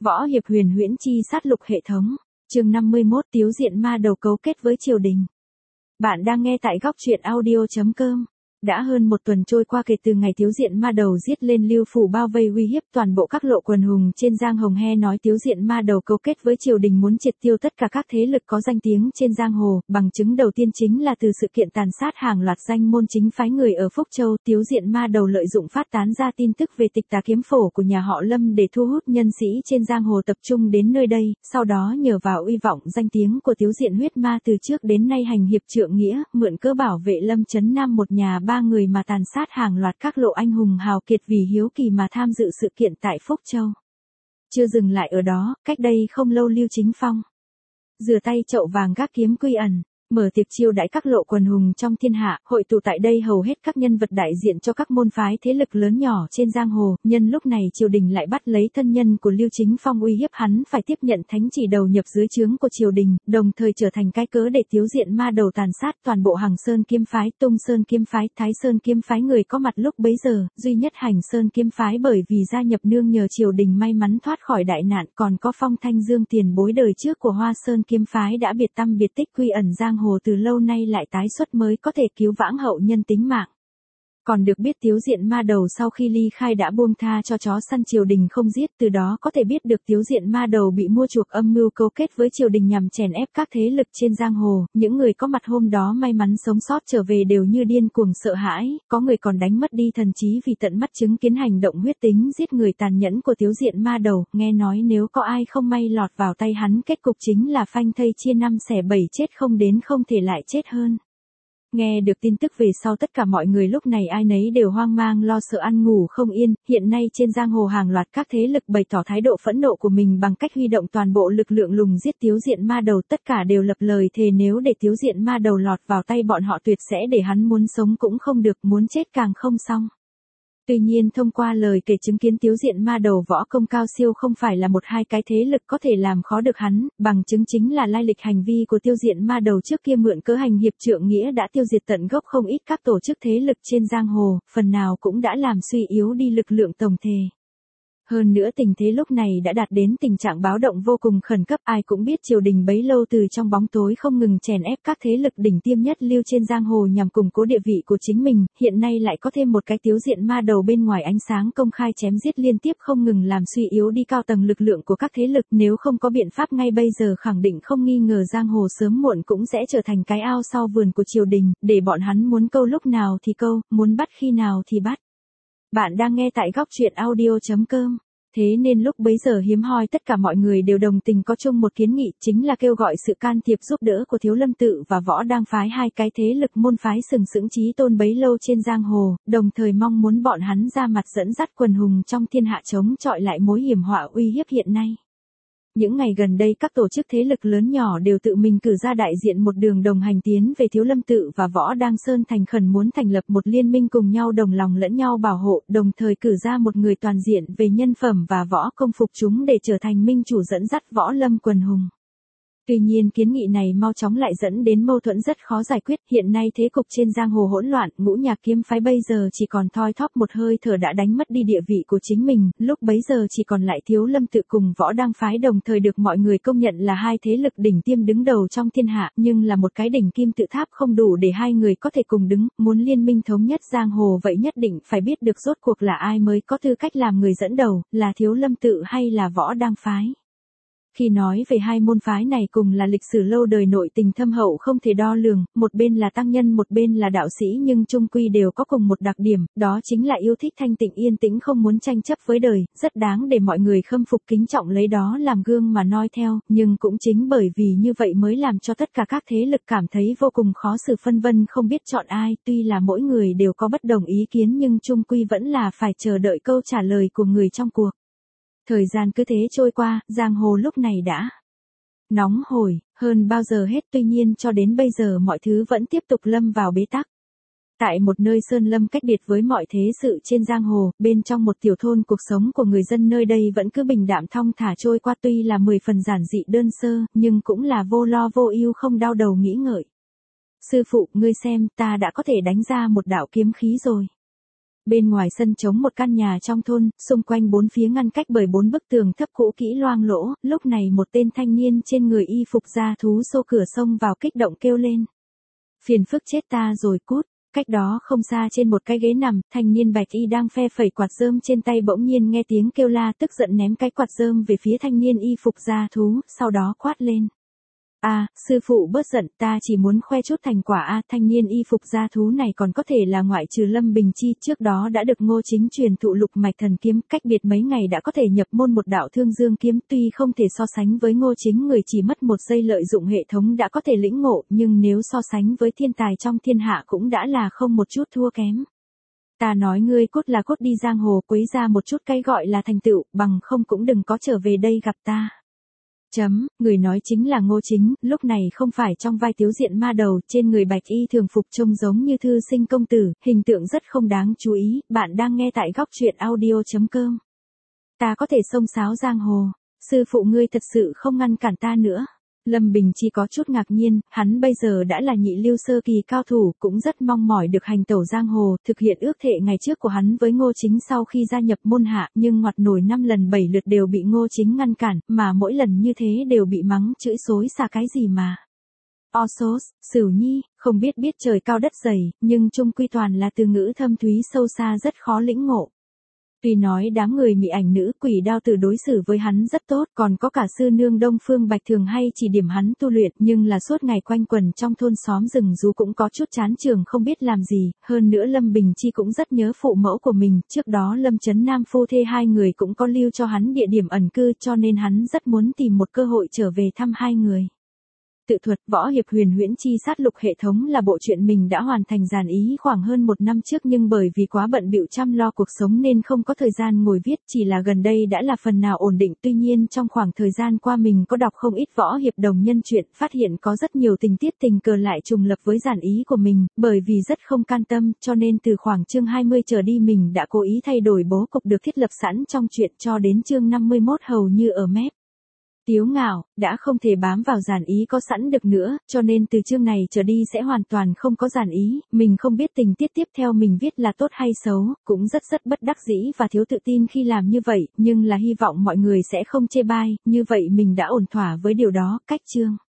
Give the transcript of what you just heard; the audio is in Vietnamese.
Võ hiệp huyền huyễn chi sát lục hệ thống. Chương 51 Tiếu diện ma đầu cấu kết với triều đình. Bạn đang nghe tại góc truyện audio.com. Đã hơn một tuần trôi qua kể từ ngày Tiếu diện ma đầu giết lên Lưu Phủ bao vây uy hiếp toàn bộ các lộ quần hùng trên giang hồ, nghe nói Tiếu diện ma đầu cấu kết với triều đình muốn triệt tiêu tất cả các thế lực có danh tiếng trên giang hồ. Bằng chứng đầu tiên chính là từ sự kiện tàn sát hàng loạt danh môn chính phái người ở Phúc Châu. Tiếu diện ma đầu lợi dụng phát tán ra tin tức về tịch tà kiếm phổ của nhà họ Lâm để thu hút nhân sĩ trên giang hồ tập trung đến nơi đây, sau đó nhờ vào uy vọng danh tiếng của Tiếu diện huyết ma từ trước đến nay hành hiệp trượng nghĩa, mượn cớ bảo vệ Lâm Trấn Nam một nhà ba người mà tàn sát hàng loạt các lộ anh hùng hào kiệt vì hiếu kỳ mà tham dự sự kiện tại Phúc Châu. Chưa dừng lại ở đó, cách đây không lâu Lưu Chính Phong rửa tay chậu vàng gác kiếm quy ẩn, mở tiệc chiêu đãi các lộ quần hùng trong thiên hạ, hội tụ tại đây hầu hết các nhân vật đại diện cho các môn phái thế lực lớn nhỏ trên giang hồ. Nhân lúc này triều đình lại bắt lấy thân nhân của Lưu Chính Phong uy hiếp hắn phải tiếp nhận thánh chỉ đầu nhập dưới trướng của triều đình, đồng thời trở thành cái cớ để Tiếu diện ma đầu tàn sát toàn bộ Hằng Sơn kiếm phái, Tung Sơn kiếm phái, Thái Sơn kiếm phái người có mặt lúc bấy giờ. Duy nhất Hành Sơn kiếm phái bởi vì gia nhập nương nhờ triều đình may mắn thoát khỏi đại nạn, còn có Phong Thanh Dương tiền bối đời trước của Hoa Sơn kiếm phái đã biệt tăm biệt tích quy ẩn giang hồ từ lâu nay lại tái xuất mới có thể cứu vãng hậu nhân tính mạng. Còn được biết Tiếu diện ma đầu sau khi ly khai đã buông tha cho chó săn triều đình không giết, từ đó có thể biết được Tiếu diện ma đầu bị mua chuộc âm mưu cấu kết với triều đình nhằm chèn ép các thế lực trên giang hồ. Những người có mặt hôm đó may mắn sống sót trở về đều như điên cuồng sợ hãi, có người còn đánh mất đi thần trí vì tận mắt chứng kiến hành động huyết tính giết người tàn nhẫn của Tiếu diện ma đầu. Nghe nói nếu có ai không may lọt vào tay hắn, kết cục chính là phanh thây chia năm xẻ bảy, chết không đến không thể lại chết hơn. Nghe được tin tức về sau, tất cả mọi người lúc này ai nấy đều hoang mang lo sợ ăn ngủ không yên. Hiện nay trên giang hồ hàng loạt các thế lực bày tỏ thái độ phẫn nộ của mình bằng cách huy động toàn bộ lực lượng lùng giết Tiếu diện ma đầu, tất cả đều lập lời thề nếu để Tiếu diện ma đầu lọt vào tay bọn họ tuyệt sẽ để hắn muốn sống cũng không được, muốn chết càng không xong. Tuy nhiên thông qua lời kể chứng kiến Tiếu diện ma đầu võ công cao siêu không phải là một hai cái thế lực có thể làm khó được hắn, bằng chứng chính là lai lịch hành vi của Tiếu diện ma đầu trước kia mượn cớ hành hiệp trượng nghĩa đã tiêu diệt tận gốc không ít các tổ chức thế lực trên giang hồ, phần nào cũng đã làm suy yếu đi lực lượng tổng thể. Hơn nữa tình thế lúc này đã đạt đến tình trạng báo động vô cùng khẩn cấp, ai cũng biết triều đình bấy lâu từ trong bóng tối không ngừng chèn ép các thế lực đỉnh tiêm nhất lưu trên giang hồ nhằm củng cố địa vị của chính mình, hiện nay lại có thêm một cái Tiếu diện ma đầu bên ngoài ánh sáng công khai chém giết liên tiếp không ngừng làm suy yếu đi cao tầng lực lượng của các thế lực. Nếu không có biện pháp ngay bây giờ khẳng định không nghi ngờ giang hồ sớm muộn cũng sẽ trở thành cái ao sau vườn của triều đình, để bọn hắn muốn câu lúc nào thì câu, muốn bắt khi nào thì bắt. Bạn đang nghe tại góc truyện audio.com. Thế nên lúc bấy giờ hiếm hoi tất cả mọi người đều đồng tình có chung một kiến nghị, chính là kêu gọi sự can thiệp giúp đỡ của Thiếu Lâm Tự và Võ Đang phái, hai cái thế lực môn phái sừng sững chí tôn bấy lâu trên giang hồ, đồng thời mong muốn bọn hắn ra mặt dẫn dắt quần hùng trong thiên hạ chống chọi lại mối hiểm họa uy hiếp hiện nay. Những ngày gần đây các tổ chức thế lực lớn nhỏ đều tự mình cử ra đại diện một đường đồng hành tiến về Thiếu Lâm Tự và Võ Đang Sơn thành khẩn muốn thành lập một liên minh cùng nhau đồng lòng lẫn nhau bảo hộ, đồng thời cử ra một người toàn diện về nhân phẩm và võ công phục chúng để trở thành minh chủ dẫn dắt võ lâm quần hùng. Tuy nhiên kiến nghị này mau chóng lại dẫn đến mâu thuẫn rất khó giải quyết, hiện nay thế cục trên giang hồ hỗn loạn, Ngũ Nhạc kiếm phái bây giờ chỉ còn thoi thóp một hơi thở đã đánh mất đi địa vị của chính mình, lúc bấy giờ chỉ còn lại Thiếu Lâm Tự cùng Võ Đang phái đồng thời được mọi người công nhận là hai thế lực đỉnh tiêm đứng đầu trong thiên hạ, nhưng là một cái đỉnh kim tự tháp không đủ để hai người có thể cùng đứng, muốn liên minh thống nhất giang hồ vậy nhất định phải biết được rốt cuộc là ai mới có tư cách làm người dẫn đầu, là Thiếu Lâm Tự hay là Võ Đang phái. Khi nói về hai môn phái này cùng là lịch sử lâu đời nội tình thâm hậu không thể đo lường, một bên là tăng nhân một bên là đạo sĩ nhưng chung quy đều có cùng một đặc điểm, đó chính là yêu thích thanh tịnh yên tĩnh không muốn tranh chấp với đời, rất đáng để mọi người khâm phục kính trọng lấy đó làm gương mà noi theo, nhưng cũng chính bởi vì như vậy mới làm cho tất cả các thế lực cảm thấy vô cùng khó xử phân vân không biết chọn ai, tuy là mỗi người đều có bất đồng ý kiến nhưng chung quy vẫn là phải chờ đợi câu trả lời của người trong cuộc. Thời gian cứ thế trôi qua, giang hồ lúc này đã nóng hổi hơn bao giờ hết, tuy nhiên cho đến bây giờ mọi thứ vẫn tiếp tục lâm vào bế tắc. Tại một nơi sơn lâm cách biệt với mọi thế sự trên giang hồ, bên trong một tiểu thôn cuộc sống của người dân nơi đây vẫn cứ bình đạm thong thả trôi qua, tuy là 10 phần giản dị đơn sơ, nhưng cũng là vô lo vô ưu không đau đầu nghĩ ngợi. Sư phụ, ngươi xem, ta đã có thể đánh ra một đạo kiếm khí rồi. Bên ngoài sân trống một căn nhà trong thôn, xung quanh bốn phía ngăn cách bởi 4 bức tường thấp cũ kỹ loang lỗ, lúc này một tên thanh niên trên người y phục da thú xô cửa xông vào kích động kêu lên. Phiền phức chết ta rồi cút. Cách đó không xa trên một cái ghế nằm, thanh niên bạch y đang phe phẩy quạt rơm trên tay bỗng nhiên nghe tiếng kêu la tức giận ném cái quạt rơm về phía thanh niên y phục da thú, sau đó quát lên. Sư phụ bớt giận, ta chỉ muốn khoe chút thành quả thanh niên y phục da thú này còn có thể là ngoại trừ Lâm Bình Chi trước đó đã được Ngô Chính truyền thụ lục mạch thần kiếm, cách biệt mấy ngày đã có thể nhập môn một đạo thương dương kiếm, tuy không thể so sánh với Ngô Chính người chỉ mất một giây lợi dụng hệ thống đã có thể lĩnh ngộ, nhưng nếu so sánh với thiên tài trong thiên hạ cũng đã là không một chút thua kém. Ta nói ngươi cốt là cốt đi giang hồ quấy ra một chút cái gọi là thành tựu, bằng không cũng đừng có trở về đây gặp ta. Người nói chính là Ngô Chính, lúc này không phải trong vai tiếu diện ma đầu, trên người bạch y thường phục trông giống như thư sinh công tử, hình tượng rất không đáng chú ý, bạn đang nghe tại góc truyện audio.com. Ta có thể xông xáo giang hồ, sư phụ ngươi thật sự không ngăn cản ta nữa. Lâm Bình Chi có chút ngạc nhiên, hắn bây giờ đã là nhị lưu sơ kỳ cao thủ, cũng rất mong mỏi được hành tẩu giang hồ, thực hiện ước thệ ngày trước của hắn với Ngô Chính sau khi gia nhập môn hạ, nhưng ngoặt nổi 5 lần 7 lượt đều bị Ngô Chính ngăn cản, mà mỗi lần như thế đều bị mắng chửi xối xả cái gì mà. Osos, Sửu Nhi, không biết trời cao đất dày, nhưng chung quy toàn là từ ngữ thâm thúy sâu xa rất khó lĩnh ngộ. Tuy nói đám người mị ảnh nữ quỷ đao tử đối xử với hắn rất tốt, còn có cả sư nương Đông Phương Bạch thường hay chỉ điểm hắn tu luyện, nhưng là suốt ngày quanh quẩn trong thôn xóm rừng rú cũng có chút chán trường không biết làm gì, hơn nữa Lâm Bình Chi cũng rất nhớ phụ mẫu của mình, trước đó Lâm Chấn Nam phu thê hai người cũng có lưu cho hắn địa điểm ẩn cư cho nên hắn rất muốn tìm một cơ hội trở về thăm hai người. Tự thuật võ hiệp huyền huyễn chi sát lục hệ thống là bộ truyện mình đã hoàn thành dàn ý khoảng hơn 1 năm trước nhưng bởi vì quá bận bịu chăm lo cuộc sống nên không có thời gian ngồi viết, chỉ là gần đây đã là phần nào ổn định. Tuy nhiên trong khoảng thời gian qua mình có đọc không ít võ hiệp đồng nhân truyện, phát hiện có rất nhiều tình tiết tình cờ lại trùng lập với dàn ý của mình, bởi vì rất không can tâm, cho nên từ khoảng chương 20 trở đi mình đã cố ý thay đổi bố cục được thiết lập sẵn trong truyện cho đến chương 51 hầu như ở mép. Tiếu Ngạo, đã không thể bám vào dàn ý có sẵn được nữa, cho nên từ chương này trở đi sẽ hoàn toàn không có dàn ý, mình không biết tình tiết tiếp theo mình viết là tốt hay xấu, cũng rất bất đắc dĩ và thiếu tự tin khi làm như vậy, nhưng là hy vọng mọi người sẽ không chê bai, như vậy mình đã ổn thỏa với điều đó, cách chương.